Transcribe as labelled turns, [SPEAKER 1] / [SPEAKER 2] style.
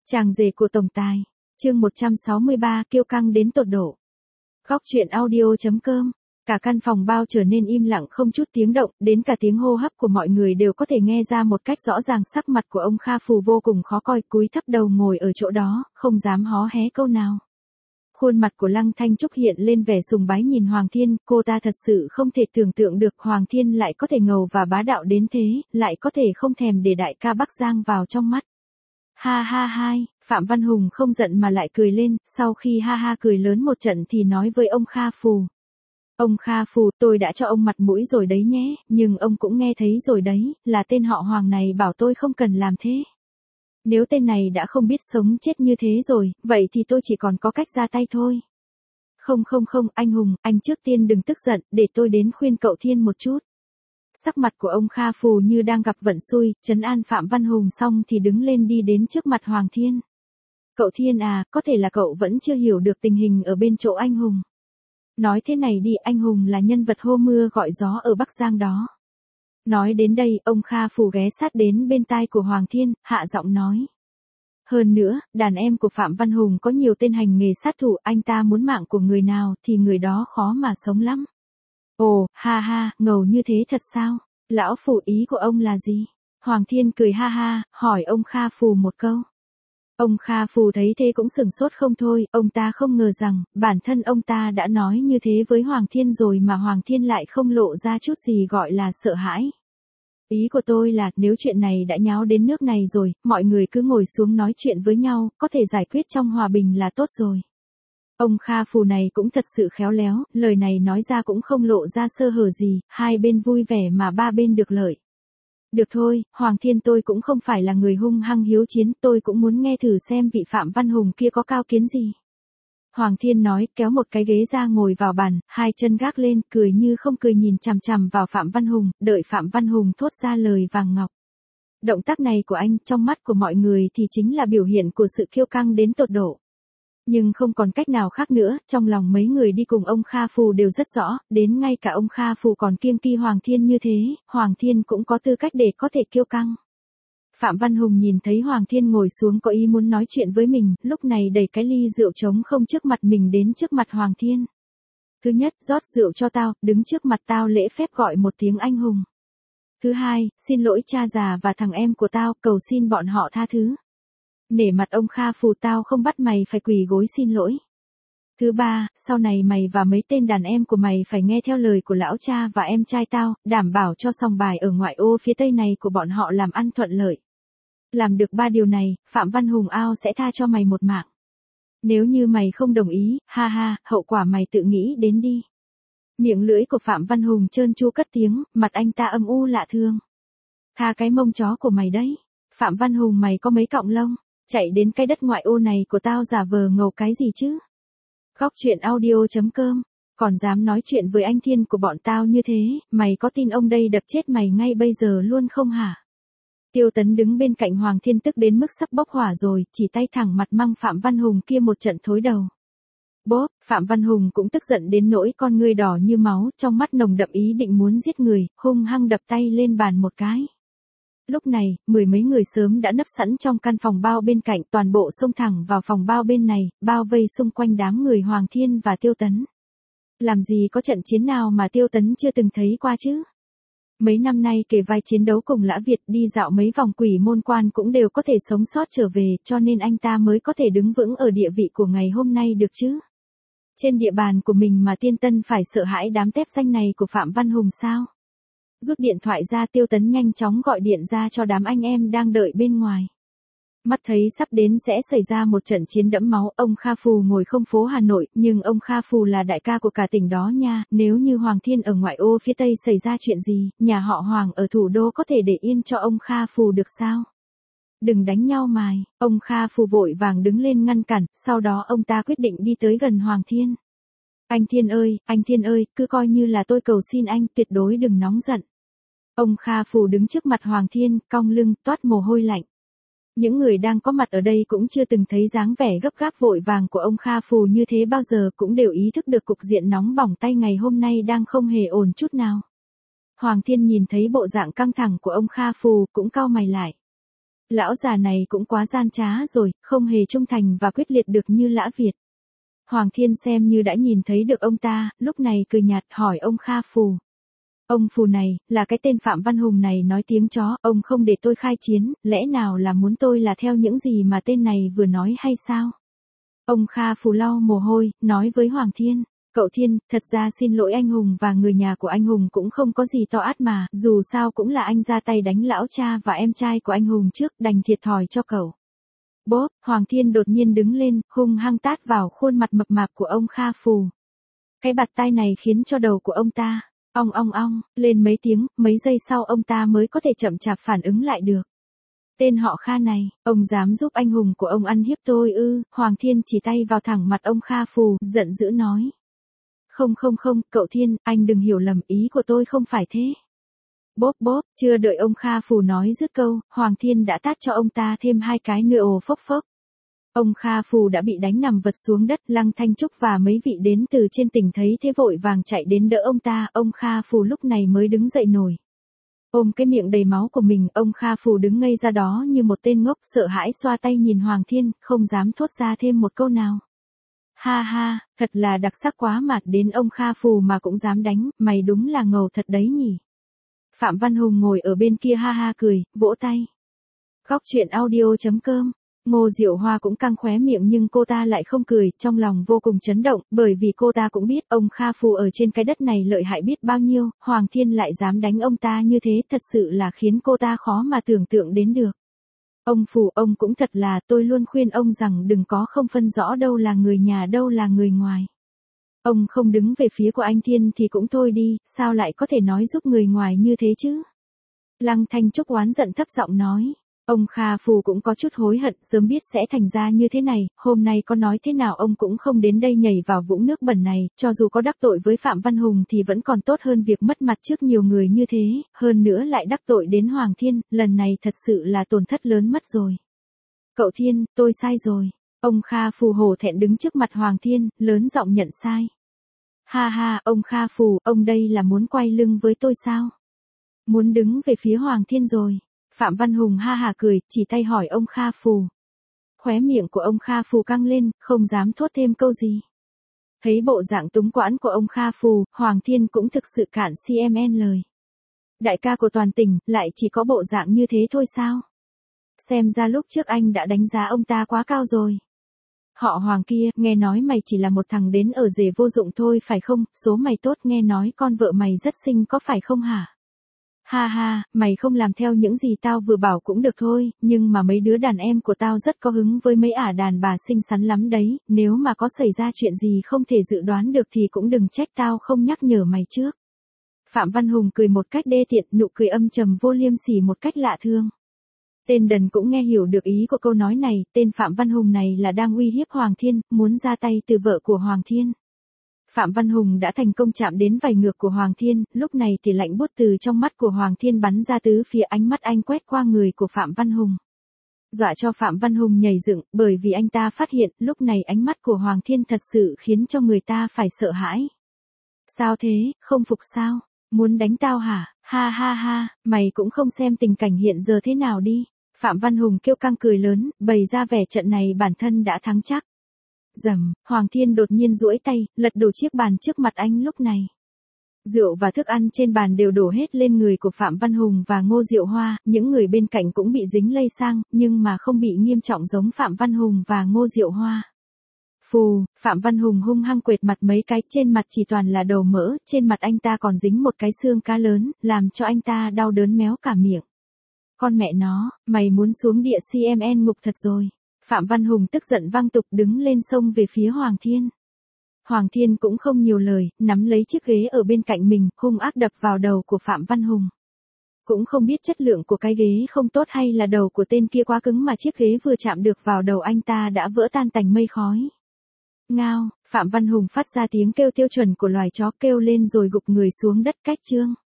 [SPEAKER 1] Chàng rể của tổng tài, chương 163 kiêu căng đến tột độ. Góc truyện audio.com. Cả căn phòng bao trở nên im lặng không chút tiếng động, đến cả tiếng hô hấp của mọi người đều có thể nghe ra một cách rõ ràng. Sắc mặt của ông Kha Phù vô cùng khó coi, cúi thấp đầu ngồi ở chỗ đó, không dám hó hé câu nào. Khuôn mặt của Lăng Thanh Trúc hiện lên vẻ sùng bái nhìn Hoàng Thiên, cô ta thật sự không thể tưởng tượng được Hoàng Thiên lại có thể ngầu và bá đạo đến thế, lại có thể không thèm để đại ca Bắc Giang vào trong mắt. Ha ha hai, Phạm Văn Hùng không giận mà lại cười lên, sau khi ha ha cười lớn một trận thì nói với ông Kha Phù. Ông Kha Phù, tôi đã cho ông mặt mũi rồi đấy nhé, nhưng ông cũng nghe thấy rồi đấy, là tên họ Hoàng này bảo tôi không cần làm thế. Nếu tên này đã không biết sống chết như thế rồi, vậy thì tôi chỉ còn có cách ra tay thôi. Không, anh Hùng, anh trước tiên đừng tức giận, để tôi đến khuyên cậu Thiên một chút. Sắc mặt của ông Kha Phù như đang gặp vận xui, trấn an Phạm Văn Hùng xong thì đứng lên đi đến trước mặt Hoàng Thiên. Cậu Thiên à, có thể là cậu vẫn chưa hiểu được tình hình ở bên chỗ anh Hùng. Nói thế này đi, anh Hùng là nhân vật hô mưa gọi gió ở Bắc Giang đó. Nói đến đây, ông Kha Phù ghé sát đến bên tai của Hoàng Thiên, hạ giọng nói. Hơn nữa, đàn em của Phạm Văn Hùng có nhiều tên hành nghề sát thủ, anh ta muốn mạng của người nào thì người đó khó mà sống lắm. Ồ, ha ha, ngầu như thế thật sao? Lão Phù, ý của ông là gì? Hoàng Thiên cười ha ha, hỏi ông Kha Phù một câu. Ông Kha Phù thấy thế cũng sửng sốt không thôi, ông ta không ngờ rằng, bản thân ông ta đã nói như thế với Hoàng Thiên rồi mà Hoàng Thiên lại không lộ ra chút gì gọi là sợ hãi. Ý của tôi là, nếu chuyện này đã nháo đến nước này rồi, mọi người cứ ngồi xuống nói chuyện với nhau, có thể giải quyết trong hòa bình là tốt rồi. Ông Kha Phù này cũng thật sự khéo léo, lời này nói ra cũng không lộ ra sơ hở gì, hai bên vui vẻ mà ba bên được lợi. Được thôi, Hoàng Thiên, tôi cũng không phải là người hung hăng hiếu chiến, tôi cũng muốn nghe thử xem vị Phạm Văn Hùng kia có cao kiến gì. Hoàng Thiên nói, kéo một cái ghế ra ngồi vào bàn, hai chân gác lên, cười như không cười nhìn chằm chằm vào Phạm Văn Hùng, đợi Phạm Văn Hùng thốt ra lời vàng ngọc. Động tác này của anh, trong mắt của mọi người thì chính là biểu hiện của sự kiêu căng đến tột độ. Nhưng không còn cách nào khác nữa, trong lòng mấy người đi cùng ông Kha Phù đều rất rõ, đến ngay cả ông Kha Phù còn kiêng kỵ Hoàng Thiên như thế, Hoàng Thiên cũng có tư cách để có thể kiêu căng. Phạm Văn Hùng nhìn thấy Hoàng Thiên ngồi xuống có ý muốn nói chuyện với mình, lúc này đẩy cái ly rượu trống không trước mặt mình đến trước mặt Hoàng Thiên. Thứ nhất, rót rượu cho tao, đứng trước mặt tao lễ phép gọi một tiếng anh hùng. Thứ hai, xin lỗi cha già và thằng em của tao, cầu xin bọn họ tha thứ. Nể mặt ông Kha Phù, tao không bắt mày phải quỳ gối xin lỗi. Thứ ba, sau này mày và mấy tên đàn em của mày phải nghe theo lời của lão cha và em trai tao, đảm bảo cho sòng bài ở ngoại ô phía tây này của bọn họ làm ăn thuận lợi. Làm được ba điều này, Phạm Văn Hùng ao sẽ tha cho mày một mạng. Nếu như mày không đồng ý, ha ha, hậu quả mày tự nghĩ đến đi. Miệng lưỡi của Phạm Văn Hùng trơn tru cất tiếng, mặt anh ta âm u lạ thường. Tha cái mông chó của mày đấy. Phạm Văn Hùng, mày có mấy cọng lông? Chạy đến cái đất ngoại ô này của tao giả vờ ngầu cái gì chứ? Góc truyện audio.com. Còn dám nói chuyện với anh Thiên của bọn tao như thế, mày có tin ông đây đập chết mày ngay bây giờ luôn không hả? Tiêu Tấn đứng bên cạnh Hoàng Thiên tức đến mức sắp bốc hỏa rồi, chỉ tay thẳng mặt măng Phạm Văn Hùng kia một trận thối đầu. Bốp, Phạm Văn Hùng cũng tức giận đến nỗi con ngươi đỏ như máu, trong mắt nồng đậm ý định muốn giết người, hung hăng đập tay lên bàn một cái. Lúc này, mười mấy người sớm đã nấp sẵn trong căn phòng bao bên cạnh, toàn bộ xông thẳng vào phòng bao bên này, bao vây xung quanh đám người Hoàng Thiên và Tiêu Tấn. Làm gì có trận chiến nào mà Tiêu Tấn chưa từng thấy qua chứ? Mấy năm nay kể vai chiến đấu cùng Lã Việt, đi dạo mấy vòng quỷ môn quan cũng đều có thể sống sót trở về, cho nên anh ta mới có thể đứng vững ở địa vị của ngày hôm nay được chứ. Trên địa bàn của mình mà Tiên Tân phải sợ hãi đám tép danh này của Phạm Văn Hùng sao? Rút điện thoại ra, Tiêu Tấn nhanh chóng gọi điện ra cho đám anh em đang đợi bên ngoài. Mắt thấy sắp đến sẽ xảy ra một trận chiến đẫm máu, ông Kha Phù ngồi không phố Hà Nội, nhưng ông Kha Phù là đại ca của cả tỉnh đó nha, nếu như Hoàng Thiên ở ngoại ô phía Tây xảy ra chuyện gì, nhà họ Hoàng ở thủ đô có thể để yên cho ông Kha Phù được sao? Đừng đánh nhau mài, ông Kha Phù vội vàng đứng lên ngăn cản, sau đó ông ta quyết định đi tới gần Hoàng Thiên. Anh Thiên ơi, cứ coi như là tôi cầu xin anh, tuyệt đối đừng nóng giận. Ông Kha Phù đứng trước mặt Hoàng Thiên, cong lưng, toát mồ hôi lạnh. Những người đang có mặt ở đây cũng chưa từng thấy dáng vẻ gấp gáp vội vàng của ông Kha Phù như thế bao giờ, cũng đều ý thức được cục diện nóng bỏng tay ngày hôm nay đang không hề ổn chút nào. Hoàng Thiên nhìn thấy bộ dạng căng thẳng của ông Kha Phù cũng cau mày lại. Lão già này cũng quá gian trá rồi, không hề trung thành và quyết liệt được như Lã Việt. Hoàng Thiên xem như đã nhìn thấy được ông ta, lúc này cười nhạt hỏi ông Kha Phù. Ông Phù này, là cái tên Phạm Văn Hùng này nói tiếng chó, ông không để tôi khai chiến, lẽ nào là muốn tôi là theo những gì mà tên này vừa nói hay sao? Ông Kha Phù lau mồ hôi, nói với Hoàng Thiên. Cậu Thiên, thật ra xin lỗi anh Hùng và người nhà của anh Hùng cũng không có gì to át mà, dù sao cũng là anh ra tay đánh lão cha và em trai của anh Hùng trước, đành thiệt thòi cho cậu. Bốp, Hoàng Thiên đột nhiên đứng lên, hung hăng tát vào khuôn mặt mập mạp của ông Kha Phù. Cái bạt tai này khiến cho đầu của ông ta, ong, lên mấy tiếng, mấy giây sau ông ta mới có thể chậm chạp phản ứng lại được. Tên họ Kha này, ông dám giúp anh Hùng của ông ăn hiếp tôi ư? Hoàng Thiên chỉ tay vào thẳng mặt ông Kha Phù, giận dữ nói. Không, cậu Thiên, anh đừng hiểu lầm, ý của tôi không phải thế. Bốp, chưa đợi ông Kha Phù nói dứt câu, Hoàng Thiên đã tát cho ông ta thêm 2 cái nữa ồ phốc. Ông Kha Phù đã bị đánh nằm vật xuống đất, Lăng Thanh Trúc và mấy vị đến từ trên tỉnh thấy thế vội vàng chạy đến đỡ ông Kha Phù lúc này mới đứng dậy nổi. Ôm cái miệng đầy máu của mình, ông Kha Phù đứng ngây ra đó như một tên ngốc, sợ hãi xoa tay nhìn Hoàng Thiên, không dám thốt ra thêm một câu nào. Ha, thật là đặc sắc quá mà, đến ông Kha Phù mà cũng dám đánh, mày đúng là ngầu thật đấy nhỉ. Phạm Văn Hùng ngồi ở bên kia ha cười, vỗ tay. Góc truyện audio.com. Ngô Diệu Hoa cũng căng khóe miệng nhưng cô ta lại không cười, trong lòng vô cùng chấn động, bởi vì cô ta cũng biết ông Kha Phù ở trên cái đất này lợi hại biết bao nhiêu, Hoàng Thiên lại dám đánh ông ta như thế, thật sự là khiến cô ta khó mà tưởng tượng đến được. Ông Phù, ông cũng thật là, tôi luôn khuyên ông rằng đừng có không phân rõ đâu là người nhà đâu là người ngoài. Ông không đứng về phía của anh Thiên thì cũng thôi đi, sao lại có thể nói giúp người ngoài như thế chứ? Lăng Thanh Trúc oán giận thấp giọng nói. Ông Kha Phù cũng có chút hối hận, sớm biết sẽ thành ra như thế này, hôm nay có nói thế nào ông cũng không đến đây nhảy vào vũng nước bẩn này, cho dù có đắc tội với Phạm Văn Hùng thì vẫn còn tốt hơn việc mất mặt trước nhiều người như thế, hơn nữa lại đắc tội đến Hoàng Thiên, lần này thật sự là tổn thất lớn mất rồi. Cậu Thiên, tôi sai rồi. Ông Kha Phù hổ thẹn đứng trước mặt Hoàng Thiên, lớn giọng nhận sai. Ha, ông Kha Phù, ông đây là muốn quay lưng với tôi sao? Muốn đứng về phía Hoàng Thiên rồi. Phạm Văn Hùng ha cười, chỉ tay hỏi ông Kha Phù. Khóe miệng của ông Kha Phù căng lên, không dám thốt thêm câu gì. Thấy bộ dạng túng quẫn của ông Kha Phù, Hoàng Thiên cũng thực sự cạn CMN lời. Đại ca của toàn tỉnh, lại chỉ có bộ dạng như thế thôi sao? Xem ra lúc trước anh đã đánh giá ông ta quá cao rồi. Họ Hoàng kia, nghe nói mày chỉ là một thằng đến ở rể vô dụng thôi phải không, số mày tốt, nghe nói con vợ mày rất xinh có phải không hả? Ha, mày không làm theo những gì tao vừa bảo cũng được thôi, nhưng mà mấy đứa đàn em của tao rất có hứng với mấy ả đàn bà xinh xắn lắm đấy, nếu mà có xảy ra chuyện gì không thể dự đoán được thì cũng đừng trách tao không nhắc nhở mày trước. Phạm Văn Hùng cười một cách đê tiện, nụ cười âm trầm vô liêm sỉ một cách lạ thương. Tên đần cũng nghe hiểu được ý của câu nói này, tên Phạm Văn Hùng này là đang uy hiếp Hoàng Thiên, muốn ra tay từ vợ của Hoàng Thiên. Phạm Văn Hùng đã thành công chạm đến vảy ngược của Hoàng Thiên, lúc này thì lạnh buốt từ trong mắt của Hoàng Thiên bắn ra tứ phía, ánh mắt anh quét qua người của Phạm Văn Hùng. Dọa cho Phạm Văn Hùng nhảy dựng, bởi vì anh ta phát hiện, lúc này ánh mắt của Hoàng Thiên thật sự khiến cho người ta phải sợ hãi. Sao thế, không phục sao? Muốn đánh tao hả? Ha, mày cũng không xem tình cảnh hiện giờ thế nào đi. Phạm Văn Hùng kêu căng cười lớn, bày ra vẻ trận này bản thân đã thắng chắc. Rầm, Hoàng Thiên đột nhiên duỗi tay, lật đổ chiếc bàn trước mặt anh lúc này. Rượu và thức ăn trên bàn đều đổ hết lên người của Phạm Văn Hùng và Ngô Diệu Hoa, những người bên cạnh cũng bị dính lây sang, nhưng mà không bị nghiêm trọng giống Phạm Văn Hùng và Ngô Diệu Hoa. Phù, Phạm Văn Hùng hung hăng quệt mặt mấy cái, trên mặt chỉ toàn là đầu mỡ, trên mặt anh ta còn dính một cái xương cá lớn, làm cho anh ta đau đớn méo cả miệng. Con mẹ nó, mày muốn xuống địa CMN ngục thật rồi. Phạm Văn Hùng tức giận vang tục đứng lên xông về phía Hoàng Thiên. Hoàng Thiên cũng không nhiều lời, nắm lấy chiếc ghế ở bên cạnh mình, hung ác đập vào đầu của Phạm Văn Hùng. Cũng không biết chất lượng của cái ghế không tốt hay là đầu của tên kia quá cứng mà chiếc ghế vừa chạm được vào đầu anh ta đã vỡ tan tành mây khói. Ngao, Phạm Văn Hùng phát ra tiếng kêu tiêu chuẩn của loài chó, kêu lên rồi gục người xuống đất cách chương.